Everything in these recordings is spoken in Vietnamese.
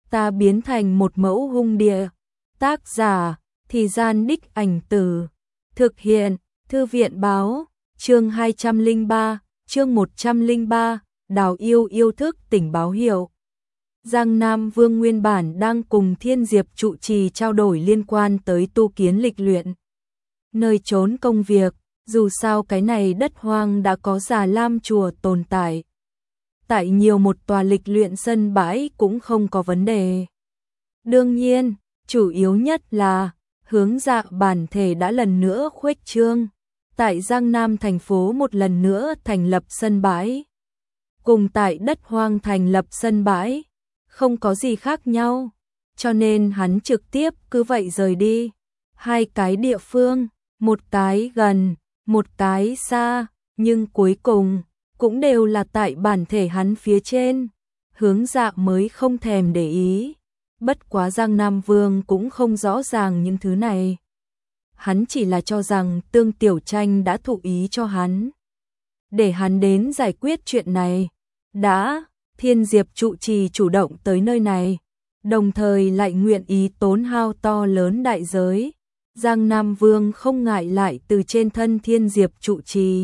ta biến thành một mẫu hung địa. Tác giả, Thì Gian Đích Ảnh Từ. Thực hiện, Thư viện Báo. Chương 203, chương 103, Đào Yêu yêu thức tỉnh báo hiệu. Giang Nam Vương nguyên bản đang cùng Thiên Diệp trụ trì trao đổi liên quan tới tu kiến lịch luyện nơi trốn công việc, dù sao cái này đất hoang đã có Già Lam chùa tồn tại. Tại nhiều một tòa lịch luyện sân bãi cũng không có vấn đề. Đương nhiên, chủ yếu nhất là hướng dạ bản thể đã lần nữa khuếch trương. Tại Giang Nam thành phố một lần nữa thành lập sân bãi. Cùng tại đất hoang thành lập sân bãi, không có gì khác nhau, cho nên hắn trực tiếp cứ vậy rời đi. Hai cái địa phương, một cái gần, một cái xa, nhưng cuối cùng cũng đều là tại bản thể hắn phía trên. Hướng dạ mới không thèm để ý. Bất quá Giang Nam Vương cũng không rõ ràng những thứ này. Hắn chỉ là cho rằng Tương Tiểu Tranh đã thụ ý cho hắn, để hắn đến giải quyết chuyện này. Đã, Thiên Diệp trụ trì chủ động tới nơi này, đồng thời lại nguyện ý tốn hao to lớn đại giới. Giang Nam Vương không ngại lại từ trên thân Thiên Diệp trụ trì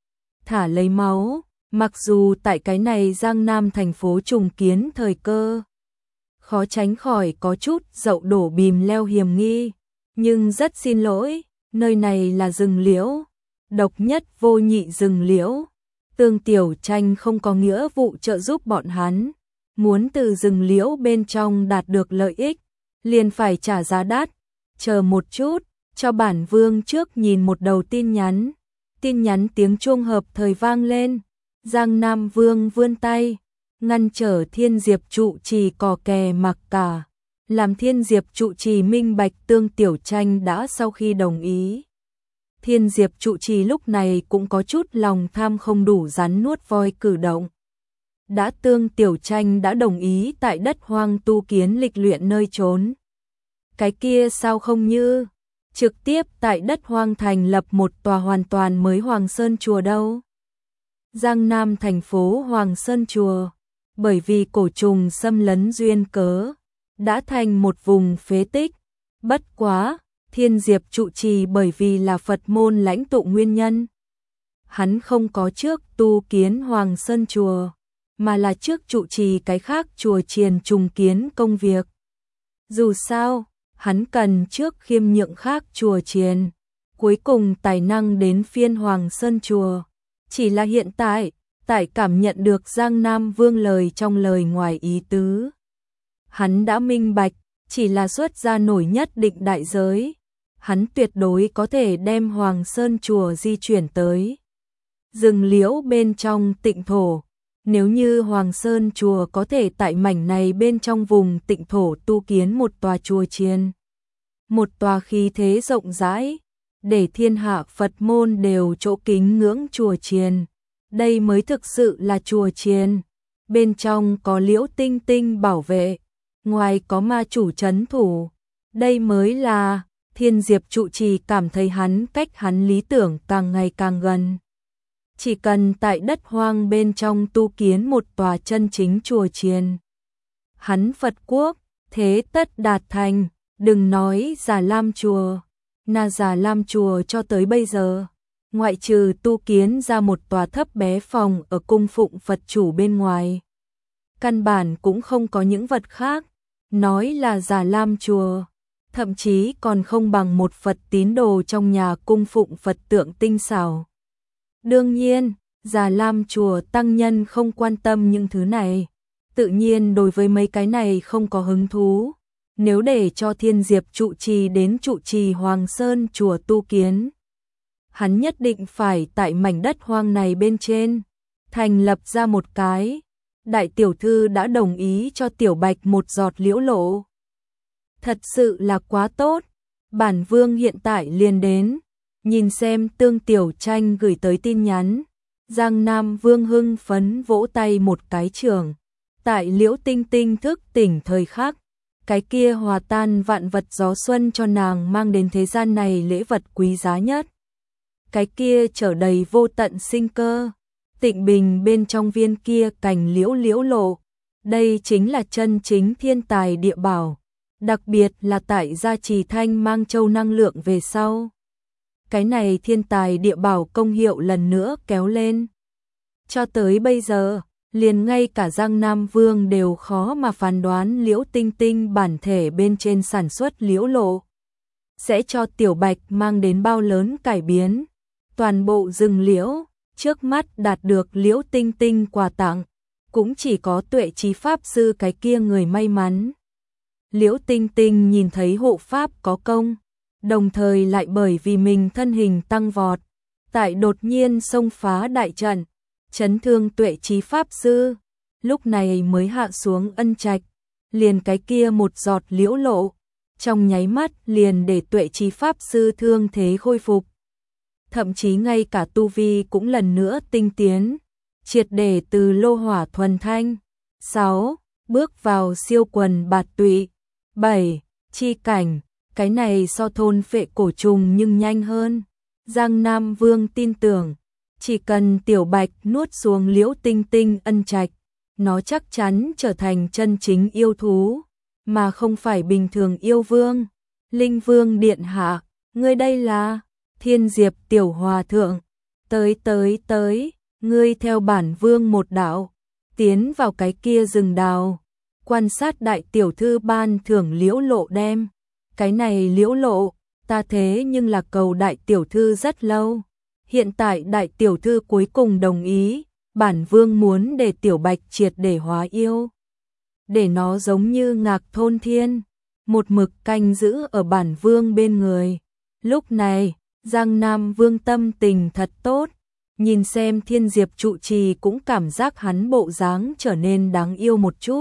thả lấy máu, mặc dù tại cái này Giang Nam thành phố trùng kiến thời cơ, khó tránh khỏi có chút dậu đổ bìm leo hiểm nghi, nhưng rất xin lỗi, nơi này là rừng liễu, độc nhất vô nhị rừng liễu. Tương Tiểu Tranh không có nghĩa vụ trợ giúp bọn hắn, muốn từ rừng liễu bên trong đạt được lợi ích, liền phải trả giá đắt. Chờ một chút, cho bản vương trước nhìn một đầu tin nhắn. Tin nhắn tiếng chuông hợp thời vang lên. Giang Nam Vương vươn tay, ngăn trở Thiên Diệp trụ trì cò kè mặc cả, làm Thiên Diệp trụ trì minh bạch Tương Tiểu Tranh đã sau khi đồng ý. Thiên Diệp trụ trì lúc này cũng có chút lòng tham không đủ rắn nuốt voi cử động. Đã Tương Tiểu Tranh đã đồng ý tại đất hoang tu kiến lịch luyện nơi trốn, cái kia sao không như trực tiếp tại đất hoang thành lập một tòa hoàn toàn mới Hoàng Sơn Chùa đâu. Giang Nam thành phố Hoàng Sơn Chùa, bởi vì cổ trùng xâm lấn duyên cớ, đã thành một vùng phế tích. Bất quá, Thiên Diệp trụ trì bởi vì là Phật môn lãnh tụ nguyên nhân, hắn không có trước tu kiến Hoàng Sơn Chùa, mà là trước trụ trì cái khác chùa chiền trùng kiến công việc. Dù sao, hắn cần trước khiêm nhượng khác chùa chiền, cuối cùng tài năng đến phiên Hoàng Sơn Chùa. Chỉ là hiện tại, tại cảm nhận được Giang Nam Vương lời trong lời ngoài ý tứ, hắn đã minh bạch, chỉ là xuất ra nổi nhất định đại giới, hắn tuyệt đối có thể đem Hoàng Sơn Chùa di chuyển tới rừng liễu bên trong tịnh thổ. Nếu như Hoàng Sơn Chùa có thể tại mảnh này bên trong vùng tịnh thổ tu kiến một tòa chùa chiền, một tòa khí thế rộng rãi, để thiên hạ Phật môn đều chỗ kính ngưỡng chùa chiền, đây mới thực sự là chùa chiền. Bên trong có Liễu Tinh Tinh bảo vệ, ngoài có ma chủ trấn thủ, đây mới là. Thiên Diệp trụ trì cảm thấy hắn cách hắn lý tưởng càng ngày càng gần. Chỉ cần tại đất hoang bên trong tu kiến một tòa chân chính chùa chiền, hắn Phật quốc thế tất đạt thành. Đừng nói Già Lam chùa, Già Lam chùa cho tới bây giờ, ngoại trừ tu kiến ra một tòa thấp bé phòng ở cung phụng Phật chủ bên ngoài, căn bản cũng không có những vật khác. Nói là Già Lam chùa, thậm chí còn không bằng một Phật tín đồ trong nhà cung phụng Phật tượng tinh xảo. Đương nhiên, Già Lam chùa tăng nhân không quan tâm những thứ này, tự nhiên đối với mấy cái này không có hứng thú. Nếu để cho Thiên Diệp trụ trì đến trụ trì Hoàng Sơn Chùa tu kiến, hắn nhất định phải tại mảnh đất hoang này bên trên thành lập ra một cái. Đại tiểu thư đã đồng ý cho Tiểu Bạch một giọt liễu lộ, thật sự là quá tốt. Bản vương hiện tại liền đến. Nhìn xem Tương Tiểu Tranh gửi tới tin nhắn, Giang Nam Vương hưng phấn vỗ tay một cái trưởng. Tại Liễu Tinh Tinh thức tỉnh thời khắc, cái kia hòa tan vạn vật gió xuân cho nàng mang đến thế gian này lễ vật quý giá nhất. Cái kia chở đầy vô tận sinh cơ, tịnh bình bên trong viên kia cành liễu liễu lộ, Đây chính là chân chính thiên tài địa bảo, đặc biệt là tại gia trì thanh mang châu năng lượng về sau. Cái này thiên tài địa bảo công hiệu lần nữa kéo lên. Cho tới bây giờ, liền ngay cả Giang Nam Vương đều khó mà phán đoán Liễu Tinh Tinh bản thể bên trên sản xuất liễu lộ sẽ cho Tiểu Bạch mang đến bao lớn cải biến. Toàn bộ rừng liễu, trước mắt đạt được Liễu Tinh Tinh quà tặng, cũng chỉ có Tuệ Trí Pháp Sư cái kia người may mắn. Liễu Tinh Tinh nhìn thấy hộ pháp có công, đồng thời lại bởi vì mình thân hình tăng vọt, tại đột nhiên xông phá đại trận, chấn thương Tuệ Trí Pháp Sư, lúc này mới hạ xuống ân trạch, liền cái kia một giọt liễu lộ, trong nháy mắt liền để Tuệ Trí Pháp Sư thương thế khôi phục. Thậm chí ngay cả tu vi cũng lần nữa tinh tiến, triệt để từ lô hỏa thuần thanh. 6. Bước vào siêu quần bạt tụy. 7. Chi cảnh, cái này so thôn phệ cổ trùng nhưng nhanh hơn. Giang Nam Vương tin tưởng, chỉ cần Tiểu Bạch nuốt xuống Liễu Tinh Tinh ân trạch, nó chắc chắn trở thành chân chính yêu thú, mà không phải bình thường yêu vương. Linh Vương điện hạ, ngươi đây là Thiên Diệp tiểu hòa thượng, tới, ngươi theo bản vương một đạo, tiến vào cái kia rừng đào, quan sát đại tiểu thư ban thưởng liễu lộ đem. Cái này liễu lộ, ta thế nhưng là cầu đại tiểu thư rất lâu. Hiện tại đại tiểu thư cuối cùng đồng ý, bản vương muốn để Tiểu Bạch triệt để hóa yêu. Để nó giống như Ngạc Thôn Thiên, một mực canh giữ ở bản vương bên người. Lúc này, Giang Nam Vương tâm tình thật tốt, nhìn xem Thiên Diệp trụ trì cũng cảm giác hắn bộ dáng trở nên đáng yêu một chút.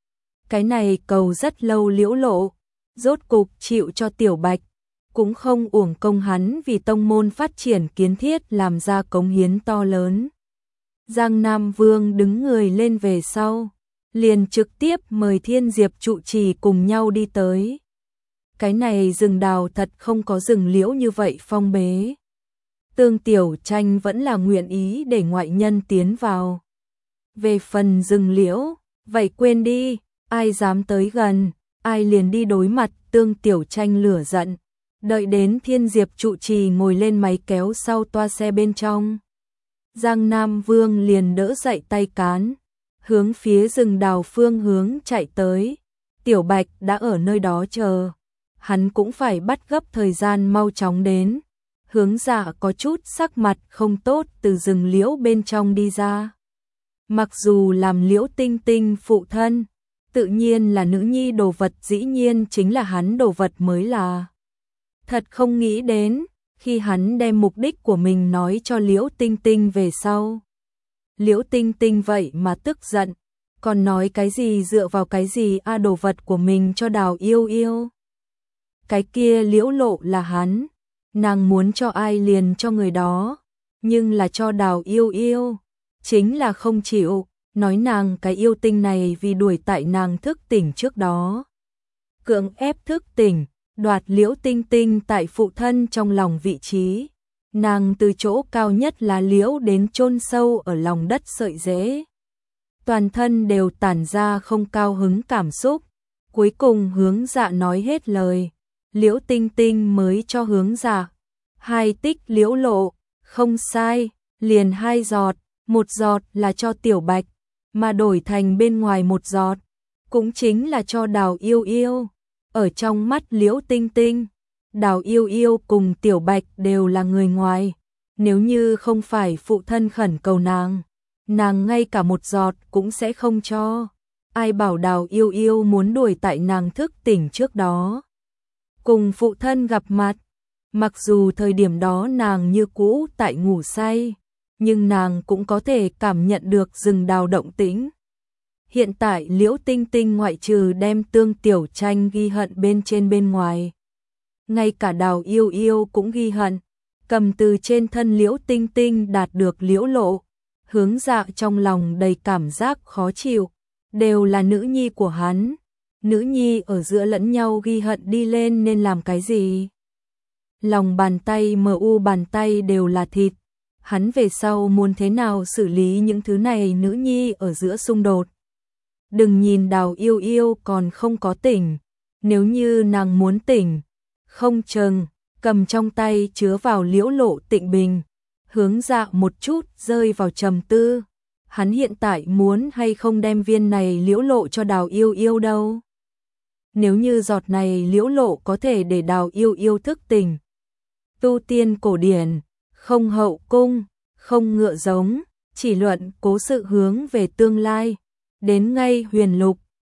Cái này cầu rất lâu liễu lộ, rốt cục chịu cho Tiểu Bạch, cũng không uổng công hắn vì tông môn phát triển kiến thiết làm ra cống hiến to lớn. Giang Nam Vương đứng người lên về sau, liền trực tiếp mời Thiên Diệp trụ trì cùng nhau đi tới. Cái này rừng đào thật không có rừng liễu như vậy phong bế. Tương Tiểu Tranh vẫn là nguyện ý để ngoại nhân tiến vào. Về phần rừng liễu, vậy quên đi, ai dám tới gần, ai liền đi đối mặt. Tương Tiểu Tranh lửa giận, đợi đến Thiên Diệp trụ trì ngồi lên máy kéo sau toa xe bên trong. Giang Nam Vương liền đỡ dậy tay cán, hướng phía rừng đào phương hướng chạy tới. Tiểu Bạch đã ở nơi đó chờ, hắn cũng phải bắt gấp thời gian mau chóng đến. Hướng Dạ có chút sắc mặt không tốt từ rừng liễu bên trong đi ra. Mặc dù làm Liễu Tinh Tinh phụ thân, tự nhiên là nữ nhi đồ vật, dĩ nhiên chính là hắn đồ vật mới là. Thật không nghĩ đến, khi hắn đem mục đích của mình nói cho Liễu Tinh Tinh về sau. Liễu Tinh Tinh vậy mà tức giận, còn nói cái gì dựa vào cái gì đồ vật của mình cho Đào Yêu Yêu. Cái kia liễu lộ là hắn, nàng muốn cho ai liền cho người đó, nhưng là cho Đào Yêu Yêu, chính là không chịu, nói nàng cái yêu tinh này vì đuổi tại nàng thức tỉnh trước đó. Cưỡng ép thức tỉnh, đoạt Liễu Tinh Tinh tại phụ thân trong lòng vị trí. Nàng từ chỗ cao nhất là liễu đến chôn sâu ở lòng đất sợi rễ. Toàn thân đều tản ra không cao hứng cảm xúc. Cuối cùng Hướng Dạ nói hết lời, Liễu Tinh Tinh mới cho Hướng Dạ 2 tích liễu lộ, không sai, liền 2 giọt, 1 giọt là cho Tiểu Bạch, mà đổi thành bên ngoài 1 giọt, cũng chính là cho Đào Yêu Yêu. Ở trong mắt Liễu Tinh Tinh, Đào Yêu Yêu cùng Tiểu Bạch đều là người ngoài, nếu như không phải phụ thân khẩn cầu nàng ngay cả 1 giọt cũng sẽ không cho. Ai bảo Đào Yêu Yêu muốn đuổi tại nàng thức tỉnh trước đó cùng phụ thân gặp mặt. Mặc dù thời điểm đó nàng như cũ tại ngủ say, nhưng nàng cũng có thể cảm nhận được rừng đào động tĩnh. Hiện tại Liễu Tinh Tinh ngoại trừ đem Tương Tiểu Tranh ghi hận bên trên bên ngoài, ngay cả Đào Yêu Yêu cũng ghi hận, cầm từ trên thân Liễu Tinh Tinh đạt được liễu lộ. Hướng Dạ trong lòng đầy cảm giác khó chịu, đều là nữ nhi của hắn, nữ nhi ở giữa lẫn nhau ghi hận đi lên nên làm cái gì? Lòng bàn tay bàn tay đều là thịt, hắn về sau muốn thế nào xử lý những thứ này nữ nhi ở giữa xung đột? Đừng nhìn Đào Yêu Yêu còn không có tỉnh, nếu như nàng muốn tỉnh, không chừng, cầm trong tay chứa vào Liễu Lộ Tịnh bình, hướng Dạ một chút rơi vào trầm tư. Hắn hiện tại muốn hay không đem viên này Liễu Lộ cho Đào Yêu Yêu đâu. Nếu như giọt này Liễu Lộ có thể để Đào Yêu Yêu thức tỉnh. Tu tiên cổ điển, không hậu cung, không ngựa giống, chỉ luận cố sự hướng về tương lai. Đến ngay huyền lục,